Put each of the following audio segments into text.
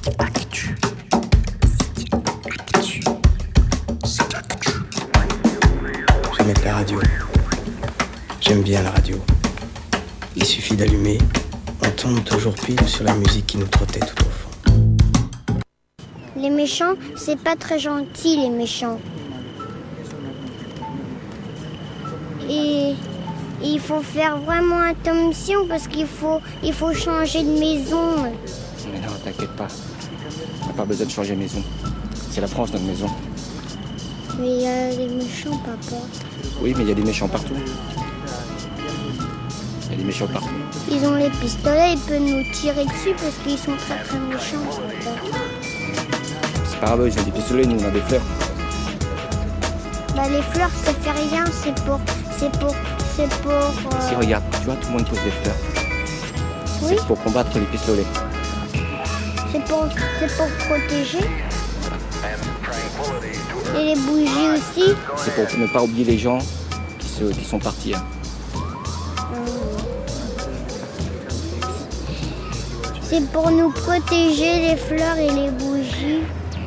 Actu. Je vais mettre la radio. J'aime bien la radio. Il suffit d'allumer. On tombe toujours pile sur la musique qui nous trottait tout au fond. Les méchants, c'est pas très gentil, les méchants. Et il faut faire vraiment attention parce qu'il faut changer de maison. Mais non, t'inquiète pas. On n'a pas besoin de changer de maison. C'est la France, notre maison. Mais il y a des méchants, papa. Oui, mais il y a des méchants partout. Il y a des méchants partout. Ils ont les pistolets, ils peuvent nous tirer dessus parce qu'ils sont très très méchants, papa. C'est pas grave, ils ont des pistolets, nous on a des fleurs. Bah les fleurs, ça fait rien, c'est pour... Si, regarde, tu vois, tout le monde pose des fleurs. Oui. C'est pour combattre les pistolets. C'est pour protéger. Et les bougies aussi. C'est pour ne pas oublier les gens qui sont partis. Hein. C'est pour nous protéger les fleurs et les bougies.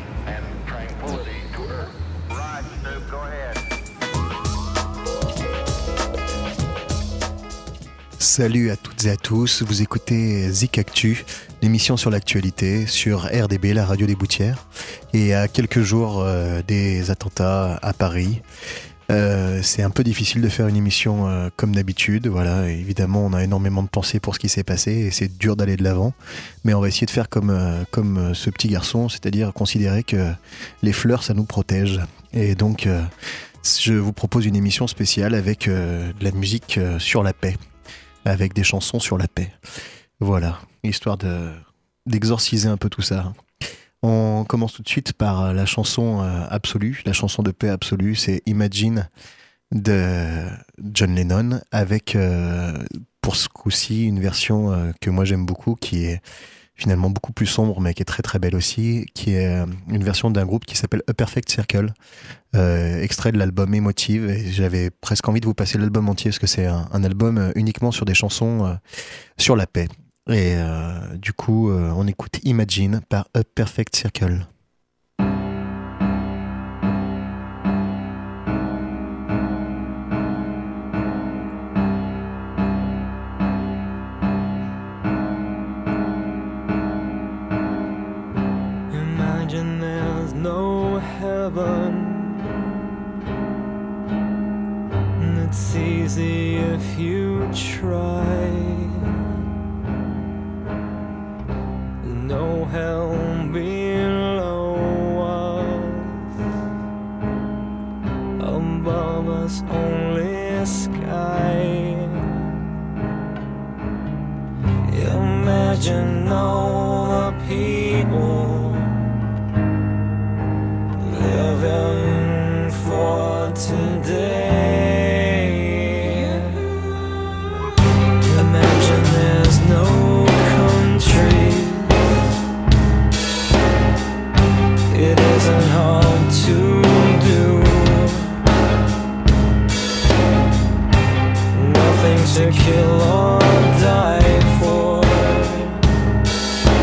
Salut à toutes et à tous, vous écoutez Zik Actu, l'émission sur l'actualité sur RDB, la radio des Boutières. Et à quelques jours des attentats à Paris, c'est un peu difficile de faire une émission comme d'habitude. Voilà, évidemment, on a énormément de pensées pour ce qui s'est passé et c'est dur d'aller de l'avant. Mais on va essayer de faire comme ce petit garçon, c'est-à-dire considérer que les fleurs, ça nous protège. Et donc, je vous propose une émission spéciale avec de la musique sur la paix. Avec des chansons sur la paix. Voilà, histoire d'exorciser un peu tout ça. On commence tout de suite par la chanson absolue, la chanson de paix absolue, c'est Imagine de John Lennon, avec pour ce coup-ci une version que moi j'aime beaucoup, qui est finalement beaucoup plus sombre mais qui est très très belle aussi, qui est une version d'un groupe qui s'appelle A Perfect Circle, extrait de l'album Emotive, et j'avais presque envie de vous passer l'album entier parce que c'est un album uniquement sur des chansons sur la paix. Et du coup on écoute Imagine par A Perfect Circle. Imagine there's no heaven. It's easy if you try. No hell below us. Above us only sky. Imagine all the people living for today. Imagine there's no country. It isn't hard to do. Nothing to kill or die for.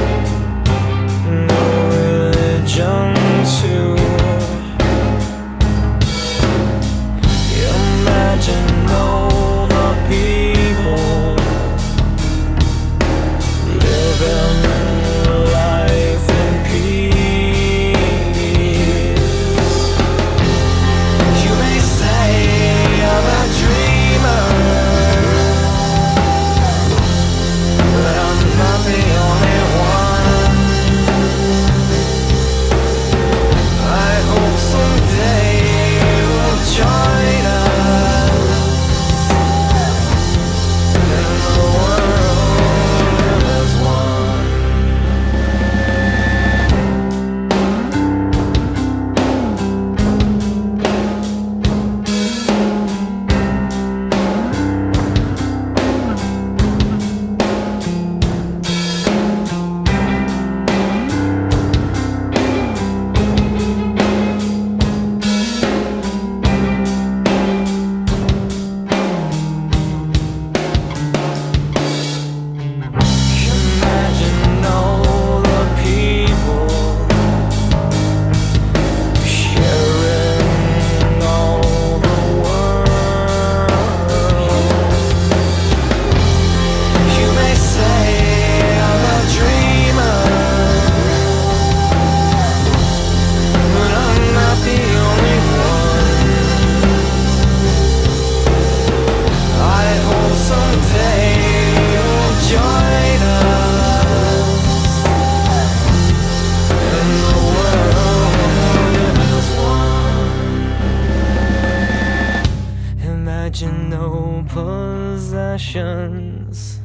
emotions.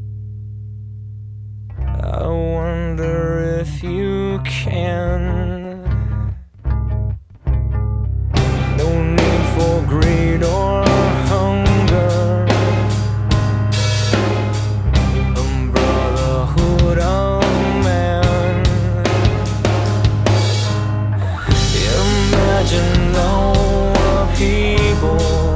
I wonder if you can. No need for greed or hunger. A brotherhood of man. Imagine all the people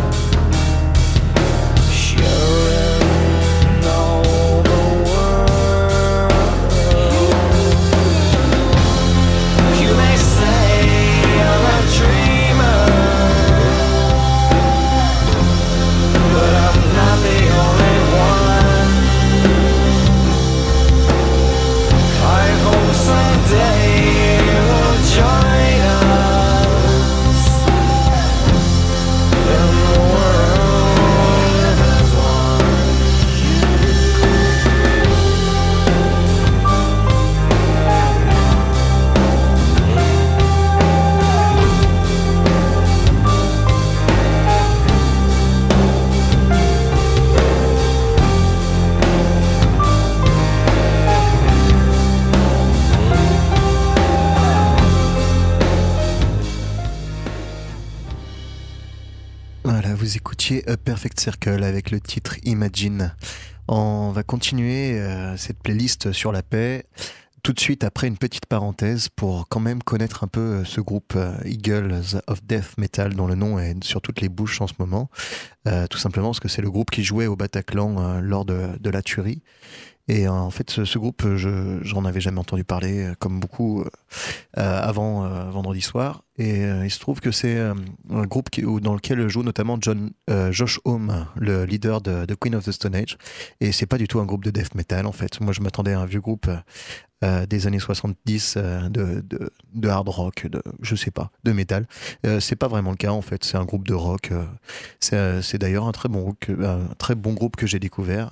Vous écoutiez A Perfect Circle avec le titre Imagine. On va continuer cette playlist sur la paix tout de suite après une petite parenthèse pour quand même connaître un peu ce groupe Eagles of Death Metal dont le nom est sur toutes les bouches en ce moment. Tout simplement parce que c'est le groupe qui jouait au Bataclan lors de la tuerie. Et en fait, ce groupe, j'en avais jamais entendu parler, comme beaucoup, avant vendredi soir. Et il se trouve que c'est un groupe dans lequel joue notamment Josh Homme, le leader de Queen of the Stone Age. Et c'est pas du tout un groupe de death metal, en fait. Moi, je m'attendais à un vieux groupe des années 70 de hard rock, je sais pas, de metal. C'est pas vraiment le cas, en fait. C'est un groupe de rock. C'est d'ailleurs un très bon groupe que j'ai découvert.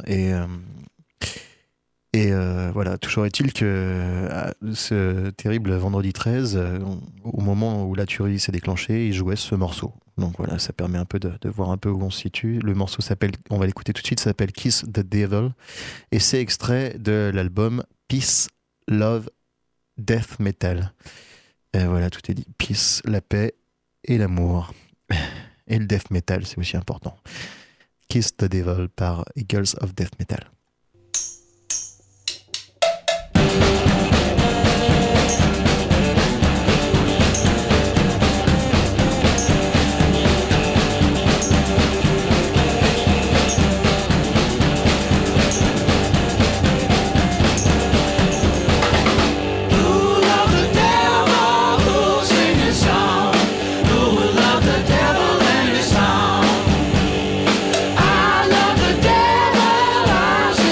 Et voilà, toujours est-il que ce terrible vendredi 13, au moment où la tuerie s'est déclenchée, il jouait ce morceau. Donc voilà, ça permet un peu de voir un peu où on se situe. Le morceau s'appelle, on va l'écouter tout de suite, ça s'appelle Kiss the Devil. Et c'est extrait de l'album Peace, Love, Death Metal. Et voilà, tout est dit. Peace, la paix et l'amour. Et le death metal, c'est aussi important. Kiss the Devil par Eagles of Death Metal. I love the devil, I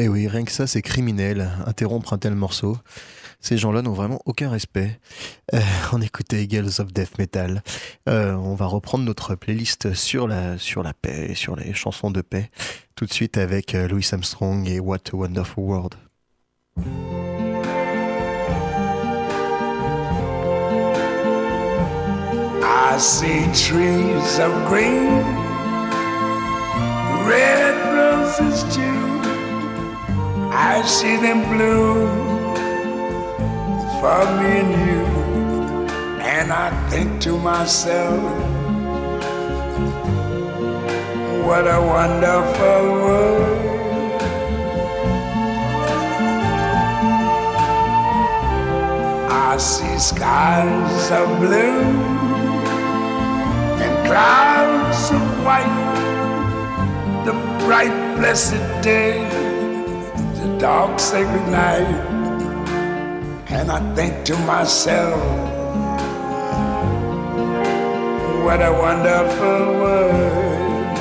Et oui, rien que ça, c'est criminel, interrompre un tel morceau. Ces gens-là n'ont vraiment aucun respect. On écoutait Eagles of Death Metal. On va reprendre notre playlist sur la paix, sur les chansons de paix, tout de suite avec Louis Armstrong et What a Wonderful World. I see trees of green, red roses too. I see them bloom for me and you. And I think to myself, what a wonderful world. I see skies of blue and clouds of white, the bright blessed day, the dark sacred night. And I think to myself, what a wonderful world.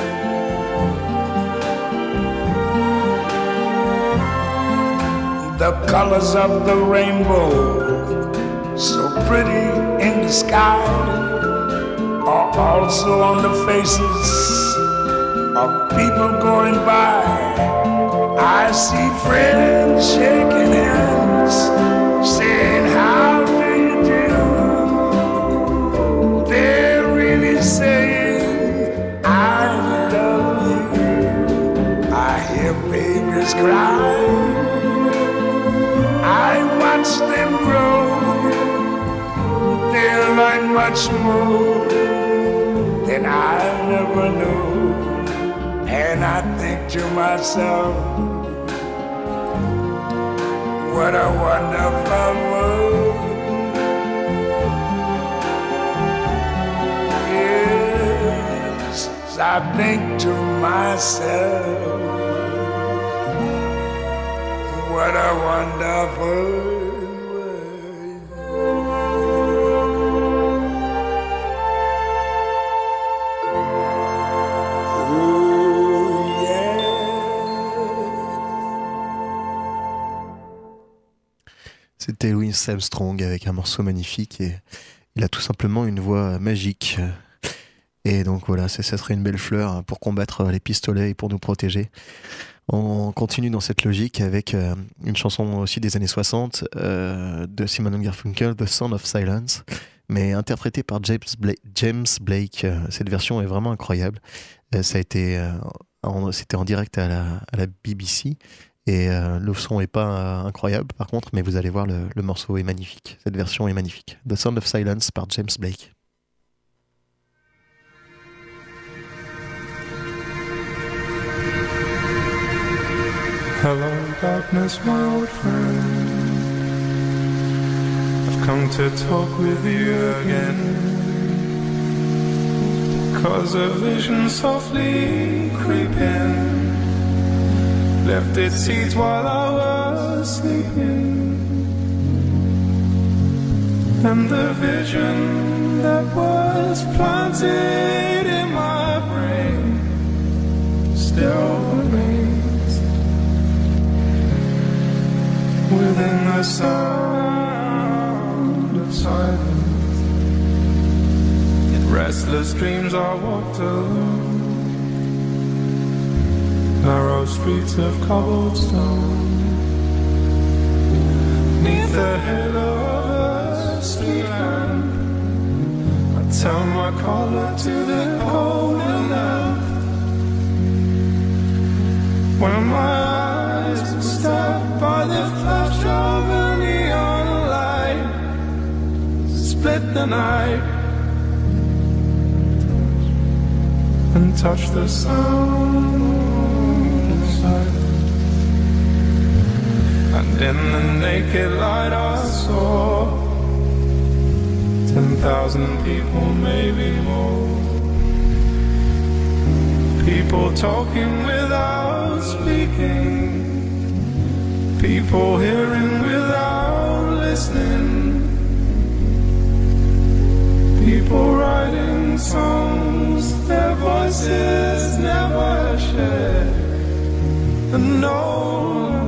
The colors of the rainbow, so pretty in the sky, are also on the faces of people going by. I see friends shaking hands, saying, how do you do? They're really saying, I love you. I hear babies cry, I watch them grow. They'll learn much more than I never knew. And I think to myself, what a wonderful world. Yes, I think to myself, what a wonderful world. C'était Louis Armstrong avec un morceau magnifique et il a tout simplement une voix magique. Et donc voilà, ça serait une belle fleur pour combattre les pistolets et pour nous protéger. On continue dans cette logique avec une chanson aussi des années 60 de Simon & Garfunkel, The Sound of Silence, mais interprétée par James Blake. Cette version est vraiment incroyable. C'était en direct à la BBC. Et le son est pas incroyable par contre, mais vous allez voir, le morceau est magnifique. Cette version est magnifique. The Sound of Silence par James Blake. Hello, darkness, my old friend. I've come to talk with you again. 'Cause a vision softly creeping left its seeds while I was sleeping. And the vision that was planted in my brain still remains within the sound of silence. In restless dreams I walked alone, narrow streets of cobblestone, neath the halo of a street lamp. I turn my collar to the golden lamp. When my eyes were stabbed by the flash of a neon light, split the night and touch the sound of silence. And in the naked light I saw 10,000 people, maybe more. People talking without speaking, people hearing without listening, people writing songs their voices never shared, and no one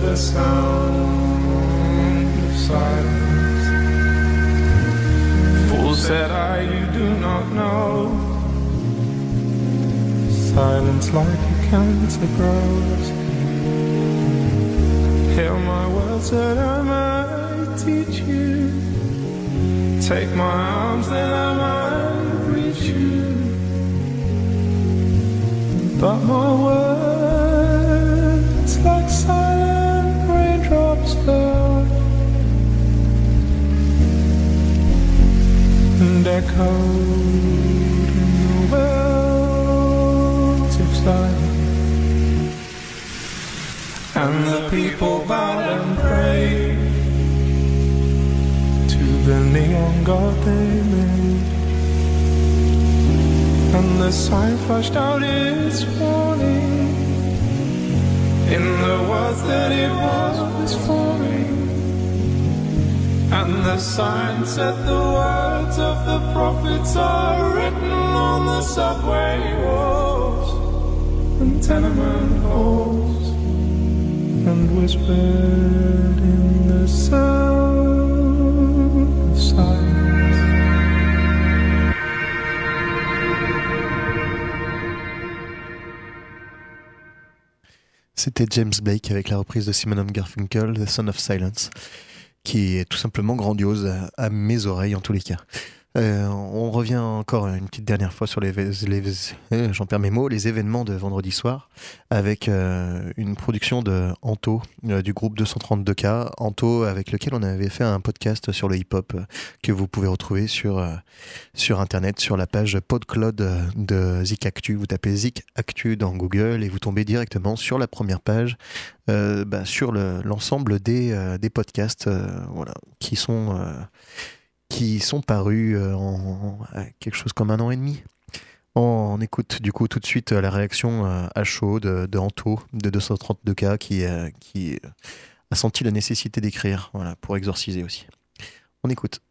the sound of silence. Fool said I, you do not know. Silence like a cancer grows. Hear my words that I might teach you. Take my arms that I might reach you. But my words like silent raindrops fell and echoed in the wells of silence. And the people bowed and prayed to the neon god they made. And the sign flashed out its warning in the words that it was forming. And the sign said the words of the prophets are written on the subway walls and tenement halls, and whispered in the sound of silence. C'était James Blake avec la reprise de Simon & Garfunkel, The Sound of Silence, qui est tout simplement grandiose à mes oreilles en tous les cas. On revient encore une petite dernière fois sur j'en perds mes mots, les événements de vendredi soir avec une production de Anto du groupe 232K, Anto avec lequel on avait fait un podcast sur le hip-hop que vous pouvez retrouver sur internet sur la page PodCloud de Zik Actu. Vous tapez Zik Actu dans Google et vous tombez directement sur la première page sur l'ensemble des podcasts voilà, qui sont parus en quelque chose comme 1 an et demi. On écoute du coup tout de suite la réaction à chaud de Anto de 232K qui a senti la nécessité d'écrire voilà, pour exorciser aussi. On écoute.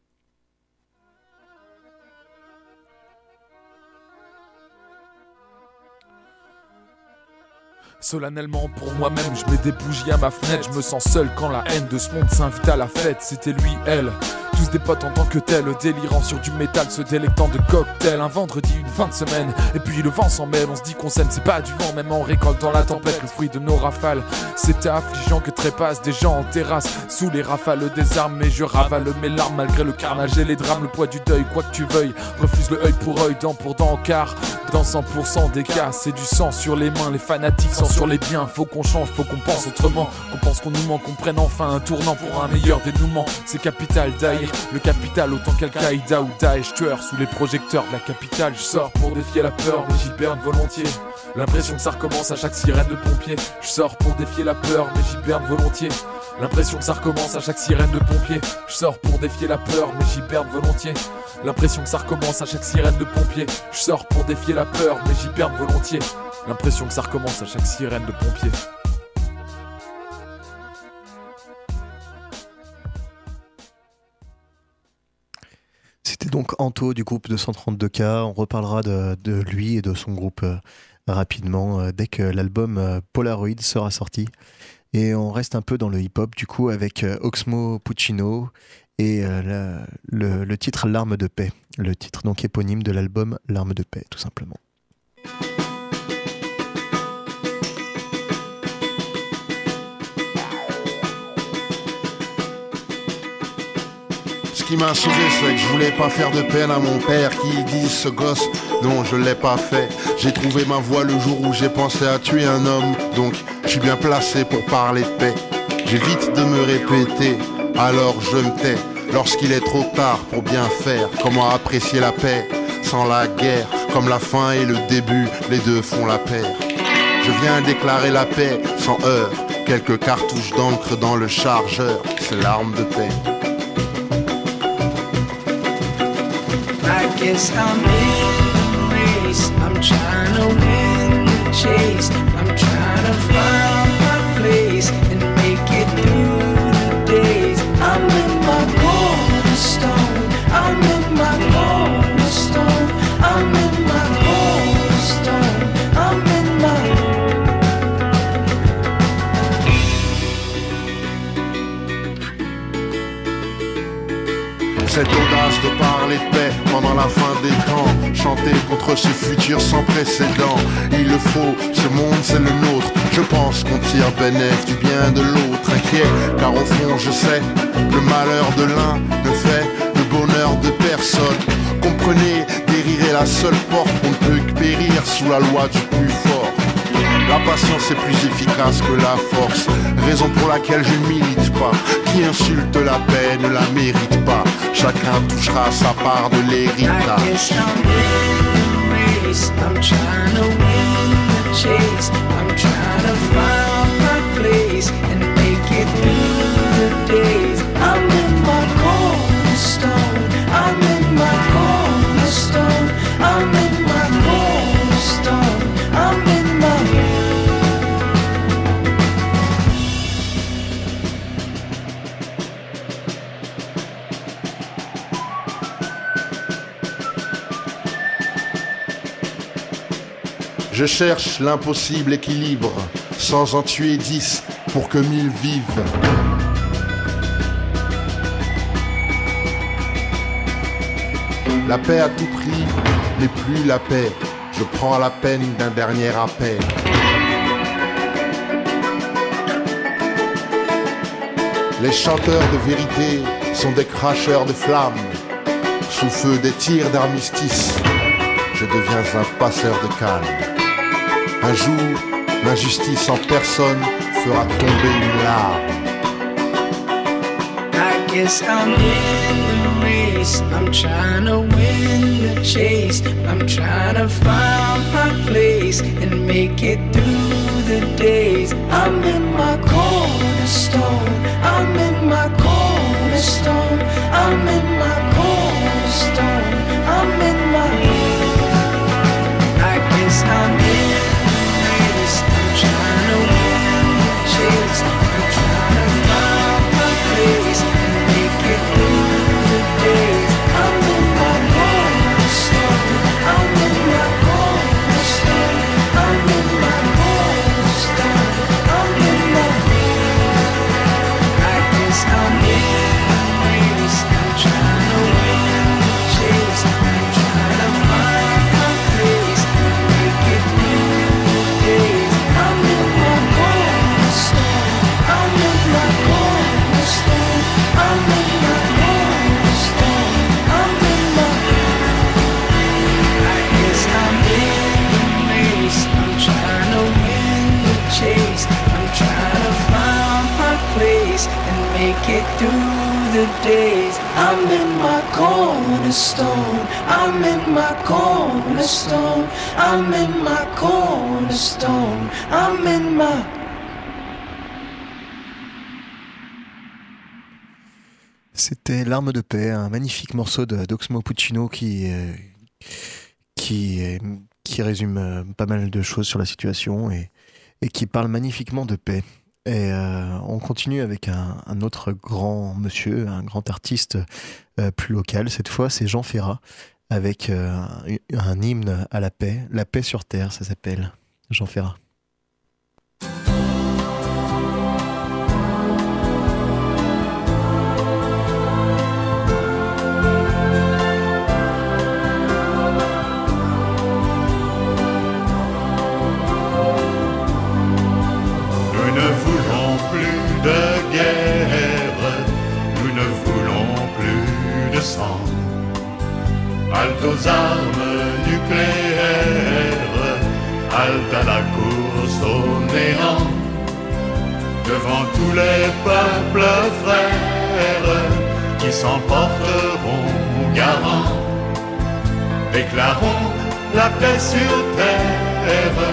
Solennellement pour moi-même, je mets des bougies à ma fenêtre. Je me sens seul quand la haine de ce monde s'invite à la fête. C'était lui, elle, tous des potes en tant que tel, délirant sur du métal, se délectant de cocktails. Un vendredi, une fin de semaine, et puis le vent s'en mêle. On se dit qu'on s'aime, c'est pas du vent, même en récolte dans la tempête, le fruit de nos rafales. C'était affligeant que trépassent des gens en terrasse, sous les rafales des armes. Mais je ravale mes larmes malgré le carnage et les drames. Le poids du deuil, quoi que tu veuilles, refuse le œil pour œil, dent pour dent, car dans 100% des cas, c'est du sang sur les mains. Les fanatiques sont sur les biens, faut qu'on change, faut qu'on pense autrement, qu'on pense qu'on nous ment, qu'on prenne enfin un tournant pour un meilleur dénouement. C'est capital d'haïr le capital autant qu'Al-Qaïda ou Daesh, tueur sous les projecteurs de la capitale. Je sors pour défier la peur, mais j'hiberne volontiers. L'impression que ça recommence à chaque sirène de pompier. Je sors pour défier la peur, mais j'hiberne volontiers. L'impression que ça recommence à chaque sirène de pompier. Je sors pour défier la peur, mais j'hiberne volontiers. L'impression que ça recommence à chaque sirène de pompier. Je sors pour défier la peur, mais j'hiberne volontiers. L'impression que ça recommence à chaque sirène de pompier. C'était donc Anto du groupe 232K. On reparlera de lui et de son groupe rapidement dès que l'album Polaroid sera sorti. Et on reste un peu dans le hip-hop du coup avec Oxmo Puccino et le titre L'Arme de Paix. Le titre donc éponyme de l'album L'Arme de Paix tout simplement. Ce qui m'a sauvé, c'est que je voulais pas faire de peine à mon père qui dit ce gosse, non je l'ai pas fait. J'ai trouvé ma voie le jour où j'ai pensé à tuer un homme, donc je suis bien placé pour parler de paix. J'évite de me répéter, alors je me tais. Lorsqu'il est trop tard pour bien faire, comment apprécier la paix sans la guerre? Comme la fin et le début, les deux font la paire. Je viens déclarer la paix sans heurts, quelques cartouches d'encre dans le chargeur, c'est l'arme de paix. I guess I'm in the race, I'm trying to win the chase, I'm trying to find my place and make it through the days. I'm in my cornerstone, I'm in my cornerstone, I'm in my cornerstone, I'm in my Cette audace de parler de paix pendant la fin des temps, chanter contre ce futur sans précédent. Il le faut, ce monde c'est le nôtre. Je pense qu'on tire bénéfice du bien de l'autre. Inquiet, car au fond je sais, le malheur de l'un ne fait le bonheur de personne. Comprenez, guérir est la seule porte, on ne peut que périr sous la loi du plus fort. La patience est plus efficace que la force, raison pour laquelle je ne milite pas. Qui insulte la paix ne la mérite pas. Chacun touchera sa part de l'héritage. I'm trying to win the chase. I'm trying to find my place and make it through the days. I'm in my cornerstone. I'm in my cornerstone. I'm in my cornerstone. I'm in my Je cherche l'impossible équilibre, sans en tuer 10 pour que 1000 vivent. La paix à tout prix n'est plus la paix. Je prends la peine d'un dernier appel. Les chanteurs de vérité sont des cracheurs de flammes. Sous feu des tirs d'armistice, je deviens un passeur de calme. Un jour, l'injustice en personne fera tomber une larme. I guess I'm in the race. I'm trying to win the chase. I'm trying to find my place and make it through the days. I'm in my cornerstone. I'm in my cornerstone. I'm in my cornerstone. I'm in my. I guess I'm in the race. I'm trying to win the chase. I'm trying to find my place and make it through the days. I'm in my cornerstone. I'm in my cornerstone. I'm in my cornerstone. I'm in my. I guess I'm in the race. I'm trying to win the chase. I'm trying to find my place and make it through the days. I'm in my cornerstone. I'm in my cornerstone. I'm in my cornerstone. I'm in my. I guess I'm in the race. I'm trying to win the chase. I'm trying to find my place and make it through the days. I'm in my cornerstone. I'm in my cornerstone. I'm in my cornerstone. I'm in my. C'était L'Arme de paix, un magnifique morceau d'Oxmo Puccino qui résume pas mal de choses sur la situation et qui parle magnifiquement de paix. Et on continue avec un autre grand monsieur, un grand artiste plus local. Cette fois, c'est Jean Ferrat avec un hymne à la paix sur terre, ça s'appelle Jean Ferrat. De guerre, nous ne voulons plus de sang. Halte aux armes nucléaires, halte à la course au néant. Devant tous les peuples frères qui s'emporteront garants, déclarons la paix sur terre,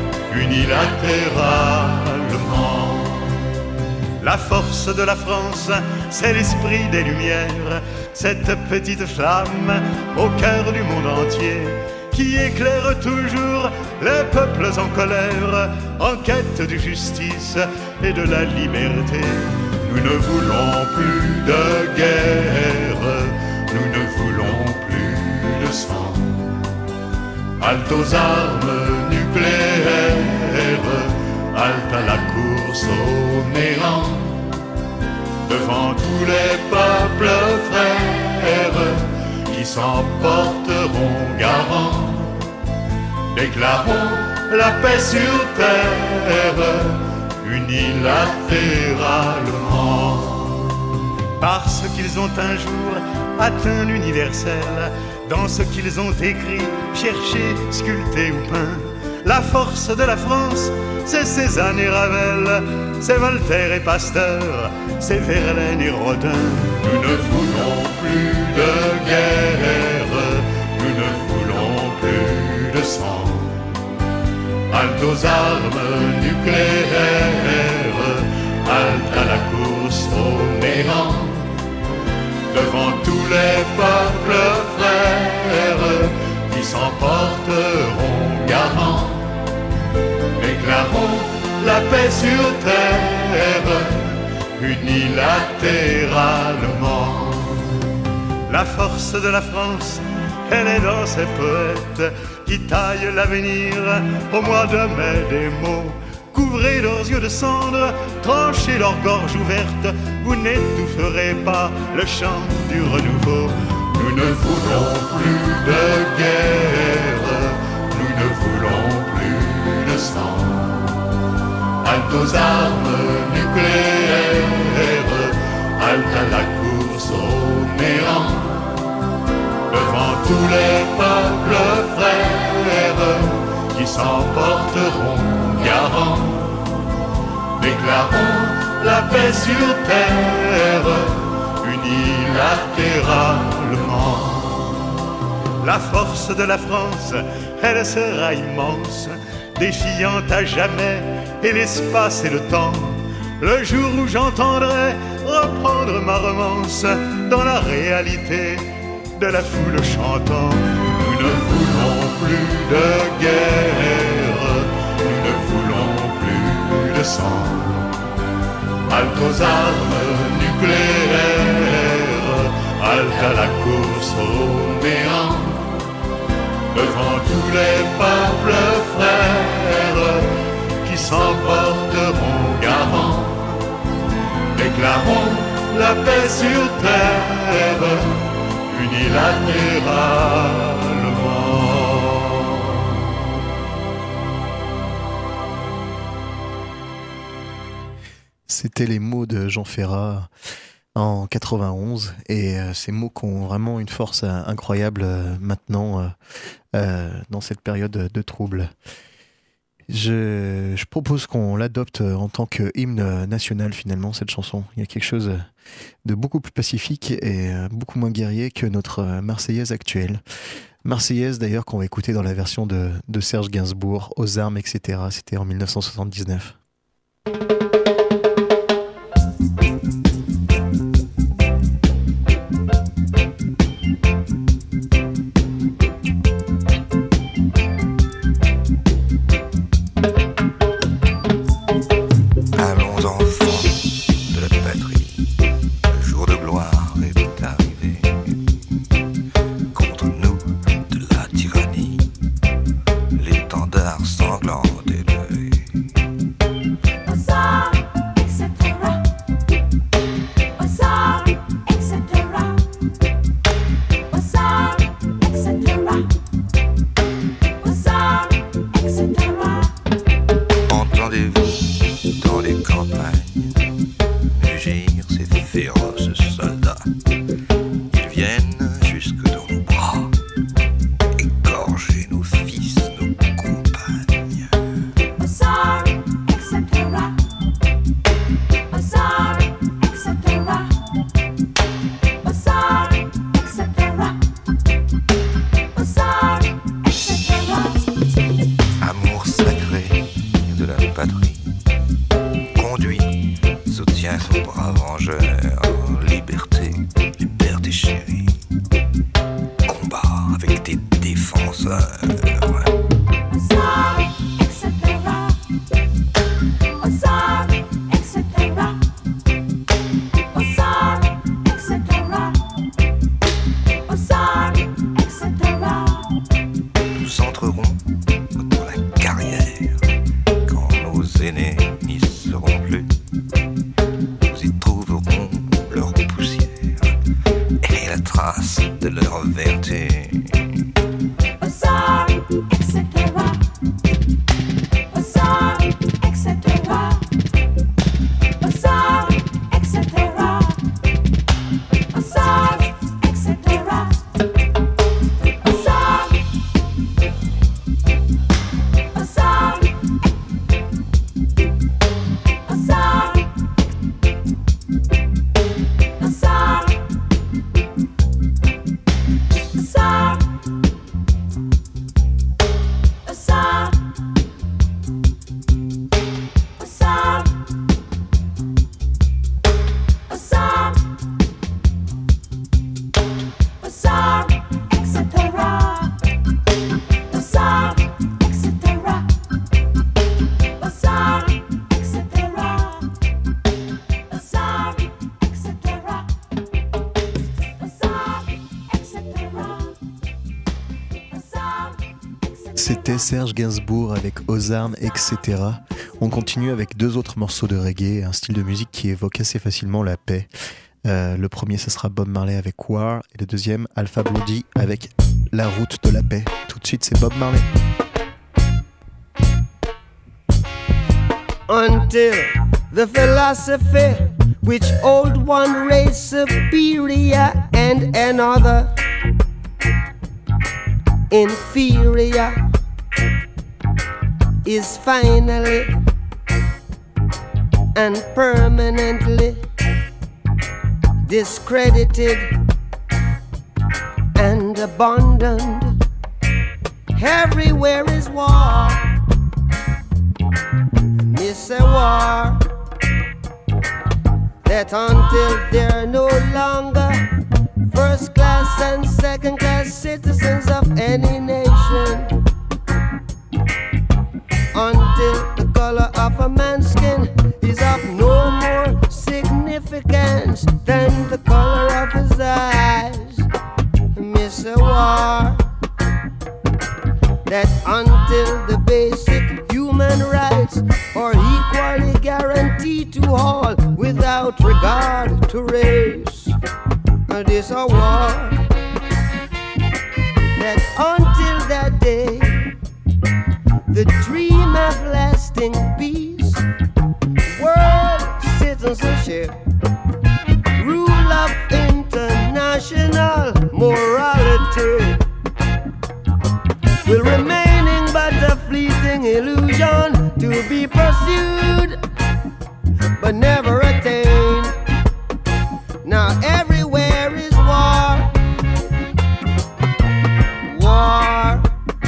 unilatéralement. La force de la France, c'est l'esprit des Lumières, cette petite flamme au cœur du monde entier, qui éclaire toujours les peuples en colère, en quête de justice et de la liberté. Nous ne voulons plus de guerre, nous ne voulons plus de sang. Halte aux armes nucléaires, halte à la course au néant. Devant tous les peuples frères s'emporteront garants. Déclarons la paix sur terre, unilatéralement. Parce qu'ils ont un jour atteint l'universel, dans ce qu'ils ont écrit, cherché, sculpté ou peint. La force de la France, c'est Cézanne et Ravel, c'est Voltaire et Pasteur, c'est Verlaine et Rodin. Nous ne voulons plus de guerre, nous ne voulons plus de sang. Halte aux armes nucléaires, halte à la course au néant. Devant tous les peuples frères qui s'emporteront garants. Déclarons la paix sur terre, unilatéralement. La force de la France, elle est dans ses poètes qui taillent l'avenir au mois de mai des mots. Couvrez leurs yeux de cendre, tranchez leurs gorges ouvertes, vous n'étoufferez pas le chant du renouveau. Nous ne voulons plus de guerre, nous ne voulons plus de sang. Halte aux armes nucléaires, halte à la course au néant. Devant tous les peuples frères qui s'emporteront garants. Déclarons la paix sur terre, unilatéralement. La force de la France, elle sera immense, défiant à jamais et l'espace et le temps. Le jour où j'entendrai reprendre ma romance dans la réalité de la foule chantant. Nous ne voulons plus de guerre, nous ne voulons plus de sang. Halte aux armes nucléaires, halte à la course au néant. Devant tous les peuples frères qui s'emporteront garants. Déclarons la paix sur terre, unilatéralement. C'était les mots de Jean Ferrat en 91 et ces mots qui ont vraiment une force incroyable maintenant dans cette période de trouble. Je propose qu'on l'adopte en tant que hymne national finalement, cette chanson. Il y a quelque chose de beaucoup plus pacifique et beaucoup moins guerrier que notre Marseillaise actuelle. Marseillaise d'ailleurs qu'on va écouter dans la version de Serge Gainsbourg, Aux armes, etc. C'était en 1979. L'étendard sanglant élevé. traces de leur vertu. Bazar, etc. Bazar, etc. Bazar, etc. Bazar, etc. Bazar, bazar, bazar, bazar, bazar. C'était Serge Gainsbourg avec Aux armes, etc. On continue avec deux autres morceaux de reggae, un style de musique qui évoque assez facilement la paix. Le premier, ça sera Bob Marley avec War, et le deuxième, Alpha Blondy avec La route de la paix. Tout de suite, c'est Bob Marley. Until the philosophy which old one race superior and another inferior is finally and permanently discredited and abandoned. Everywhere is war. It's a war that until they're no longer first class and second class citizens of any nation, until the color of a man's skin is of no more significance than the color of his eyes. Miss a war that until the basic human rights are equally guaranteed to all without regard to race. This a war that until that day, the dream of lasting peace, world citizenship, rule of international morality will remaining but a fleeting illusion to be pursued but never attained. Now everywhere is war, war,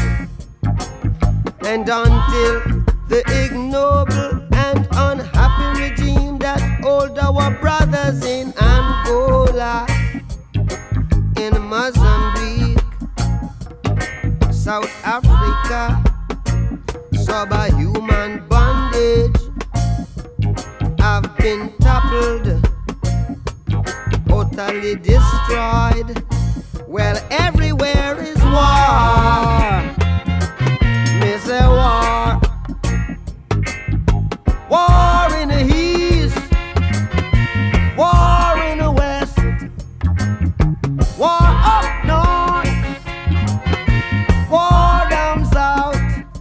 and until the ignoble and unhappy regime that hold our brothers in Angola, in Mozambique, South Africa, subhuman bondage have been toppled, totally destroyed. Well, everywhere is war. Miss a war. War in the east, war in the west, war up north, war down south,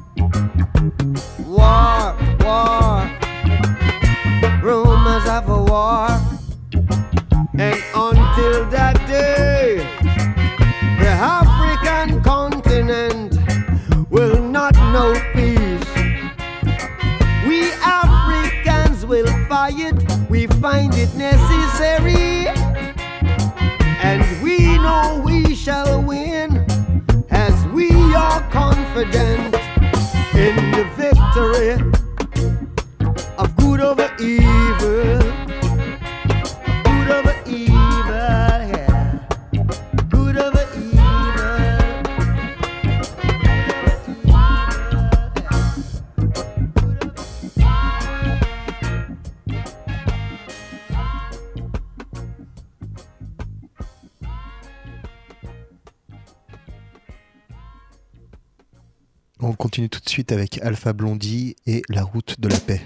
war, war, rumors of a war. And until that day, the African continent will not know peace. We Africans will fight, we find it necessary, and we know we shall win, as we are confident in the victory of good over evil. Good over evil, yeah. Good over evil. On continue tout de suite avec Alpha Blondy et La route de la paix.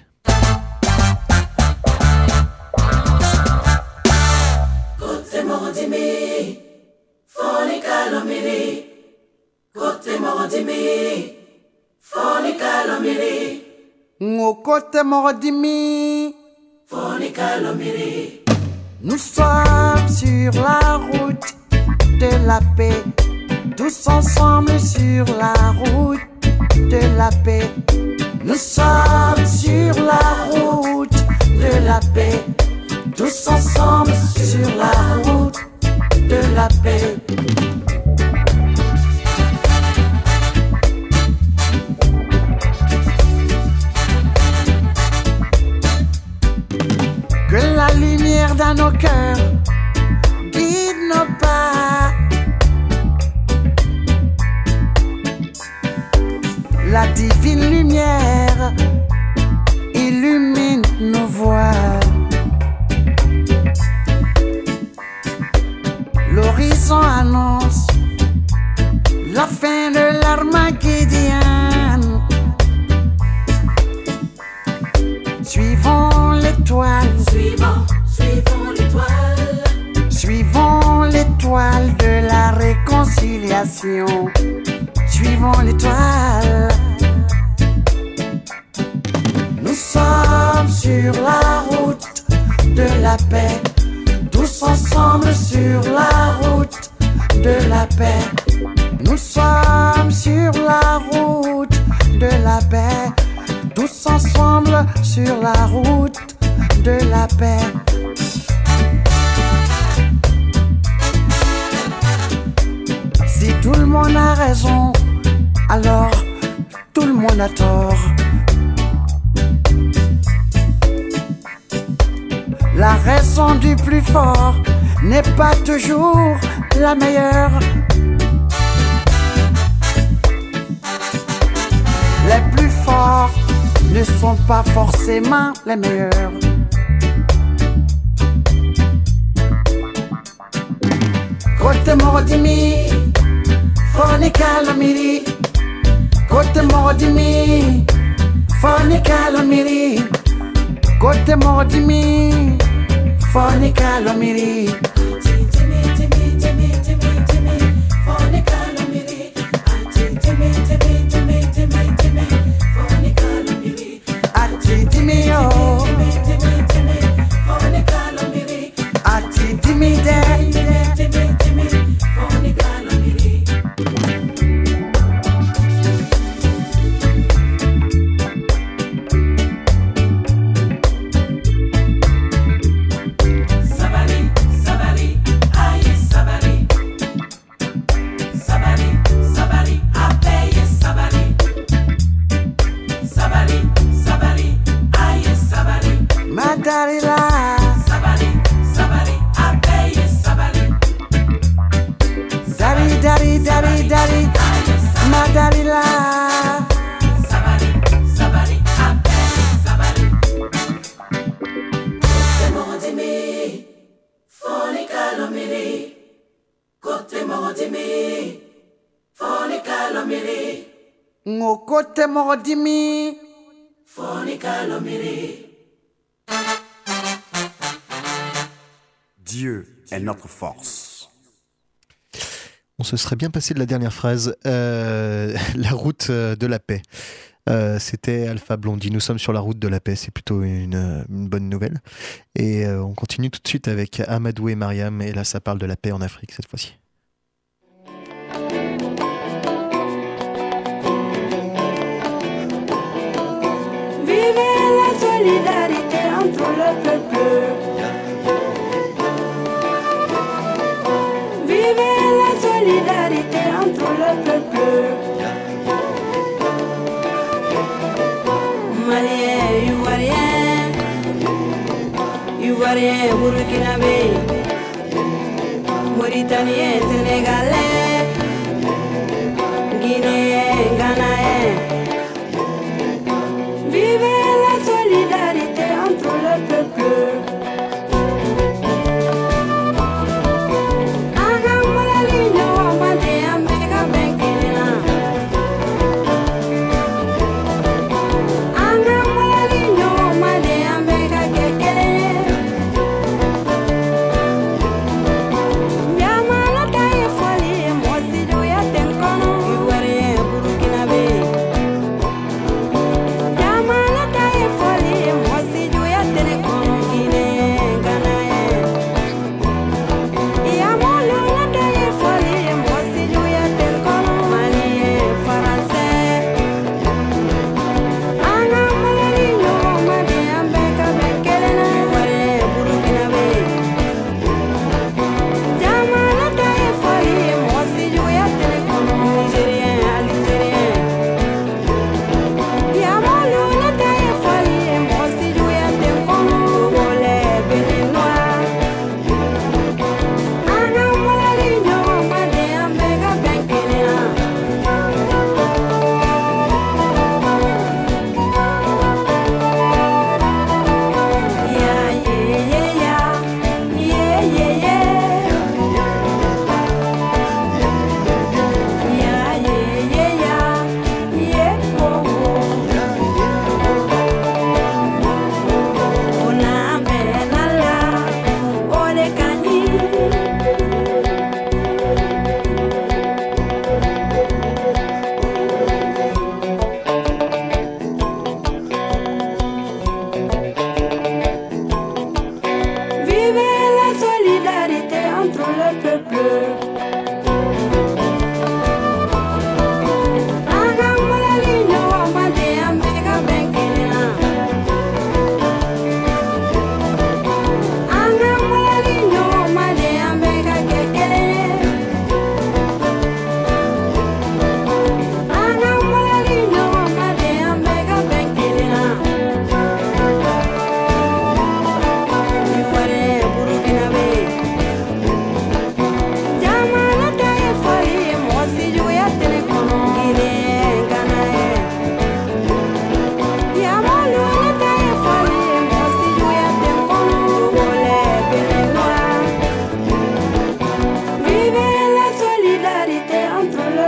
Mordimi, Fonica Lomiri. Ngokote Mordimi, Fonica Lomiri. Nous sommes sur la route de la paix, tous ensemble sur la route de la paix. Nous sommes sur la route de la paix, tous ensemble sur la route de la paix. Que la lumière dans nos cœurs guide nos pas. La divine lumière illumine nos voies. L'horizon annonce la fin de l'Armageddon. Suivons l'étoile. Suivons l'étoile. Suivons l'étoile de la réconciliation. Suivons l'étoile. Nous sommes sur la route de la paix, tous ensemble sur la route de la paix. Nous sommes sur la route de la paix, tous ensemble sur la route de la paix. Si tout le monde a raison, alors tout le monde a tort. La raison du plus fort n'est pas toujours la meilleure. Les plus forts ne sont pas forcément les meilleurs. Côté Mordimi, Fonica Lomiri. Côté Mordimi, Fonica Lomiri. Côté Mordimi, Fonica Lomiri. Ngokote Mordimi, Fonica Lomiri. Dieu est notre force. On se serait bien passé de la dernière phrase, la route de la paix. C'était Alpha Blondy. Nous sommes sur la route de la paix, c'est plutôt une bonne nouvelle. Et on continue tout de suite avec Amadou et Mariam, et là ça parle de la paix en Afrique cette fois-ci. Vivez la solidarité entre le peuple. Vivez la solidarité entre le peuple. Malien, Ivoirien, Burkinabé, Mauritanien, Sénégalais, Guinéen, Ghanaen. Vivez la solidarité entre le peuple. Yamala taye fo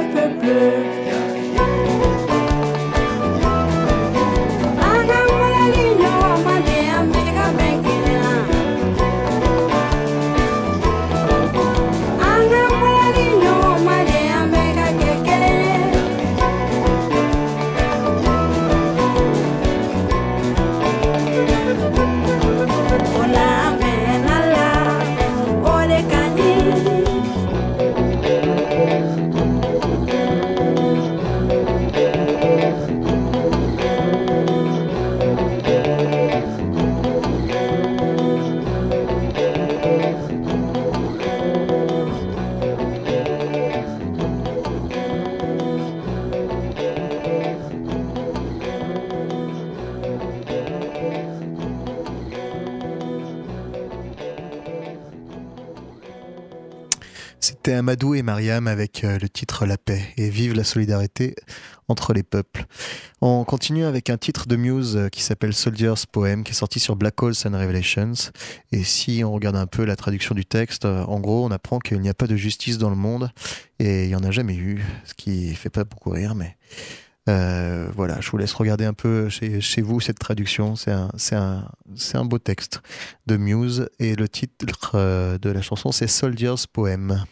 le peuple. C'était Amadou et Mariam avec le titre La paix et vive la solidarité entre les peuples. On continue avec un titre de Muse qui s'appelle Soldier's Poem, qui est sorti sur Black Holes and Revelations. Et si on regarde un peu la traduction du texte, en gros on apprend qu'il n'y a pas de justice dans le monde et il n'y en a jamais eu, ce qui fait pas beaucoup rire, mais voilà, je vous laisse regarder un peu chez vous cette traduction. C'est un beau texte de Muse et le titre de la chanson c'est Soldier's Poem.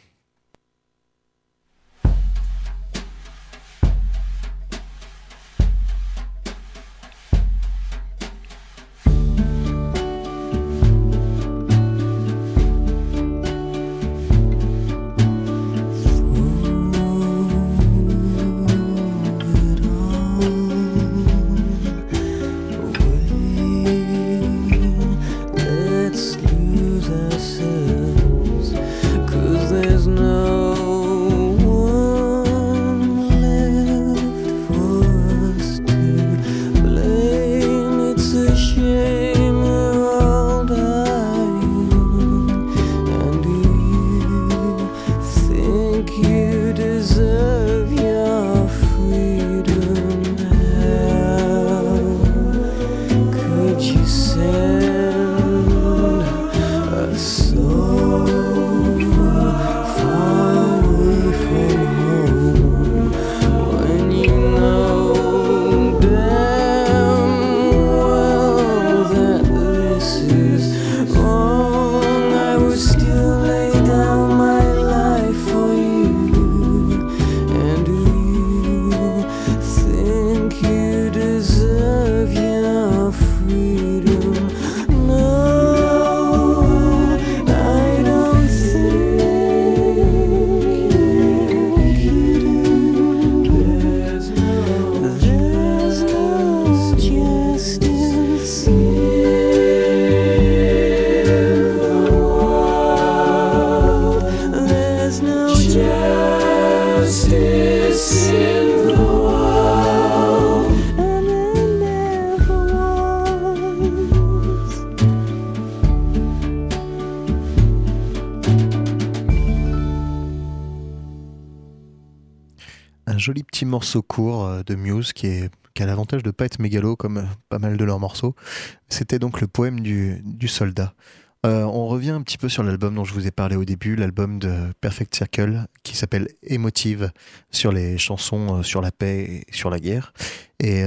Joli petit morceau court de Muse qui a l'avantage de ne pas être mégalo comme pas mal de leurs morceaux. C'était donc le poème du soldat. On revient un petit peu sur l'album dont je vous ai parlé au début, l'album de Perfect Circle qui s'appelle Emotive, sur les chansons sur la paix et sur la guerre. Et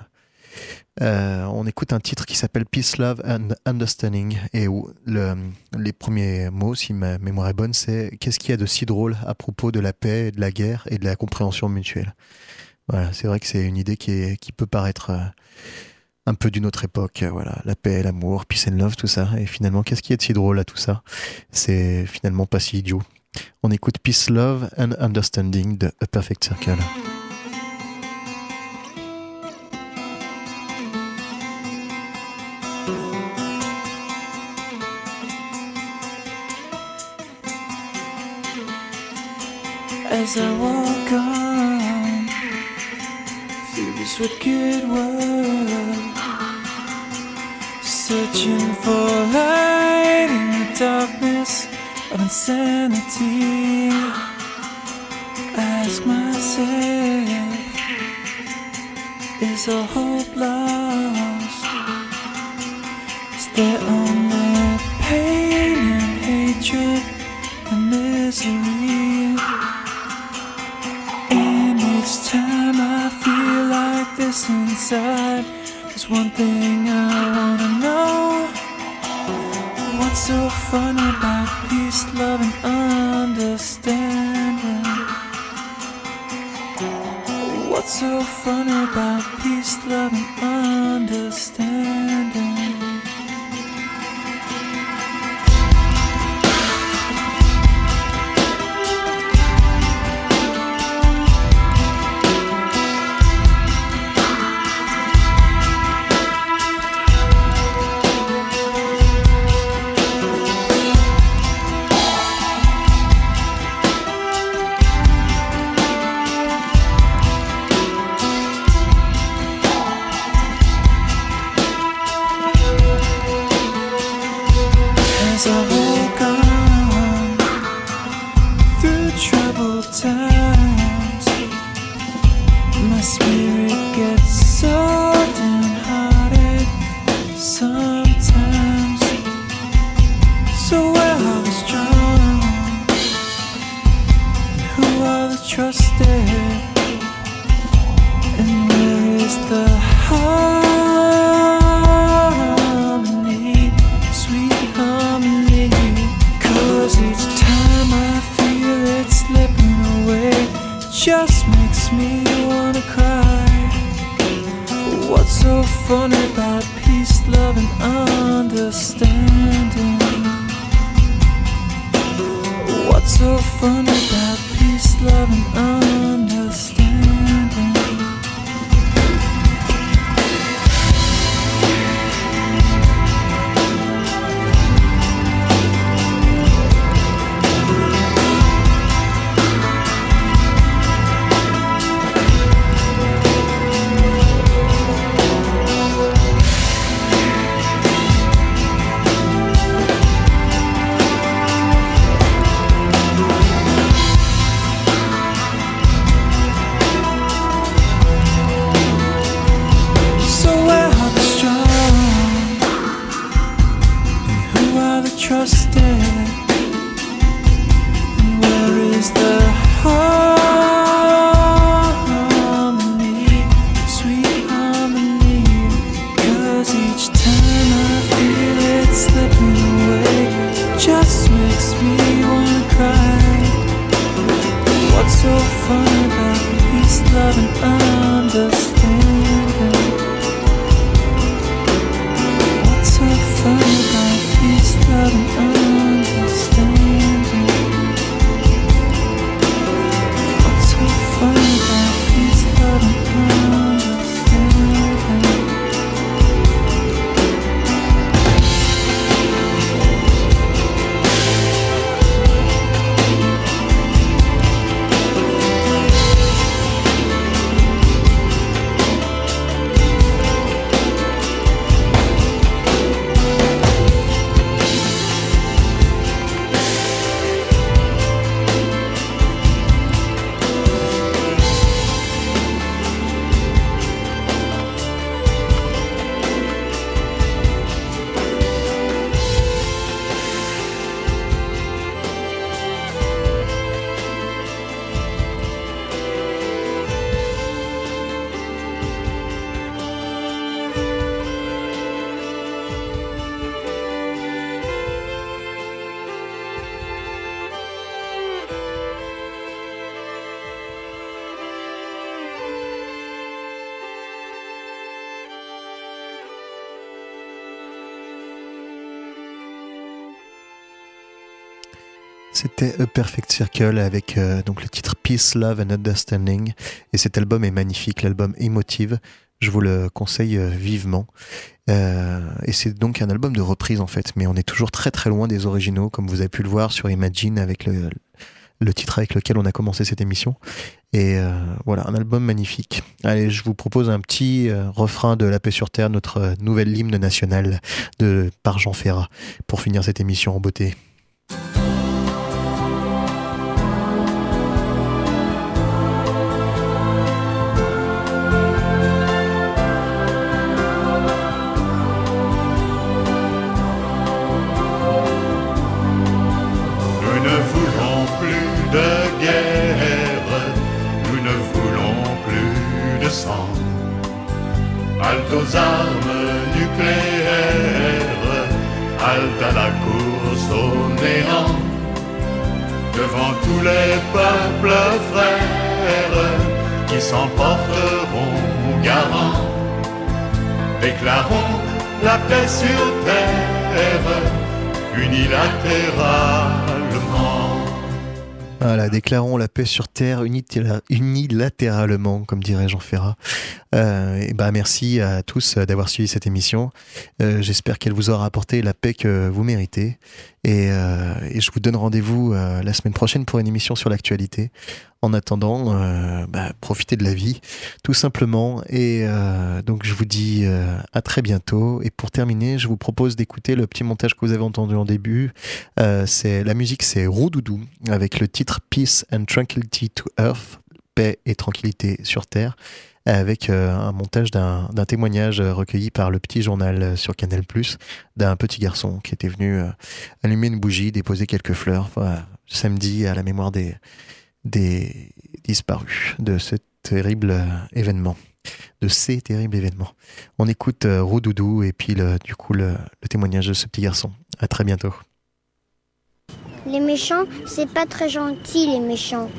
on écoute un titre qui s'appelle Peace, Love and Understanding et où les premiers mots, si ma mémoire est bonne, c'est qu'est-ce qu'il y a de si drôle à propos de la paix, de la guerre et de la compréhension mutuelle. Voilà, c'est vrai que c'est une idée qui peut paraître un peu d'une autre époque. Voilà, la paix, l'amour, peace and love, tout ça. Et finalement, qu'est-ce qu'il y a de si drôle à tout ça ? C'est finalement pas si idiot. On écoute Peace, Love and Understanding de A Perfect Circle. As I walk on through this wicked world, searching for light in the darkness of insanity, I ask myself, is all hope lost? Is there only pain and hatred and misery? each time I feel like this inside, there's one thing I wanna know. What's so fun about peace, love, and understanding? What's so fun about peace, love, and understanding? As I walk on through troubled times, my spirit gets so downhearted sometimes. So where are the strong? And who are the trusted? And where is the harmony, sweet harmony? 'Cause each time I feel it slipping away, it just makes me wanna cry. What's so fun about peace, love, and understanding? What's so fun about peace, love, and understanding? Trusted, and where is the harmony, sweet harmony? 'Cause each time I feel it slipping away, it just makes me wanna cry. What's so fun about peace, love, and understanding? What's so fun about peace, love, and understanding? What's so fun about peace, love, and understanding? C'était A Perfect Circle avec donc le titre Peace, Love and Understanding, et cet album est magnifique, l'album Emotive, je vous le conseille vivement, et c'est donc un album de reprise en fait, mais on est toujours très très loin des originaux, comme vous avez pu le voir sur Imagine avec le titre avec lequel on a commencé cette émission, et voilà, un album magnifique. Allez, je vous propose un petit refrain de La Paix sur Terre, notre nouvel hymne national par Jean Ferrat, pour finir cette émission en beauté. Nous ne voulons plus de guerre, nous ne voulons de sang. Halte aux armes nucléaires, halte à la course au néant. Devant tous les peuples frères qui s'emporteront garants, déclarons la paix sur terre, unilatéralement. Voilà, déclarons la paix sur Terre unilatéralement, comme dirait Jean Ferrat. Et merci à tous d'avoir suivi cette émission. J'espère qu'elle vous aura apporté la paix que vous méritez. Et je vous donne rendez-vous la semaine prochaine pour une émission sur l'actualité. En attendant, profitez de la vie, tout simplement. Et donc je vous dis à très bientôt. Et pour terminer, je vous propose d'écouter le petit montage que vous avez entendu en début. La musique, c'est Roudoudou, avec le titre Peace and Tranquility to Earth, paix et tranquillité sur Terre, avec un montage d'un témoignage recueilli par le Petit Journal sur Canal+, d'un petit garçon qui était venu allumer une bougie, déposer quelques fleurs samedi à la mémoire des disparus de ce terrible événement, de ces terribles événements. On écoute Roudoudou et puis le témoignage de ce petit garçon. À très bientôt. Les méchants, c'est pas très gentil, les méchants.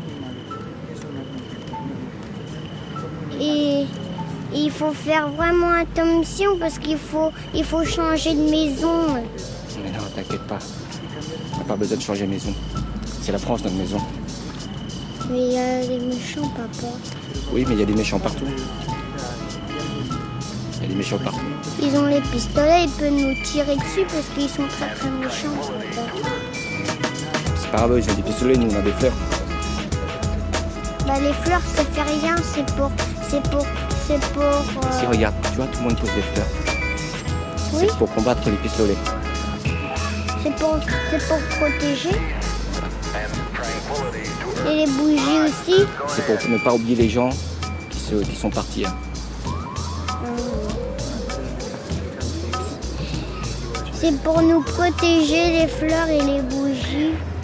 Et il faut faire vraiment attention parce qu'il faut changer de maison. Mais non, t'inquiète pas. On n'a pas besoin de changer de maison. C'est la France, notre maison. Mais il y a des méchants, papa. Oui, mais il y a des méchants partout. Il y a des méchants partout. Ils ont les pistolets, ils peuvent nous tirer dessus parce qu'ils sont très très méchants, papa. C'est pas grave, ils ont des pistolets, nous on a des fleurs. Les fleurs, ça fait rien, c'est pour... Si, regarde, tu vois, tout le monde pose des fleurs. Oui. C'est pour combattre les pistolets. C'est pour protéger. Et les bougies aussi. C'est pour ne pas oublier les gens qui sont partis. Hein. C'est pour nous protéger les fleurs et les bougies.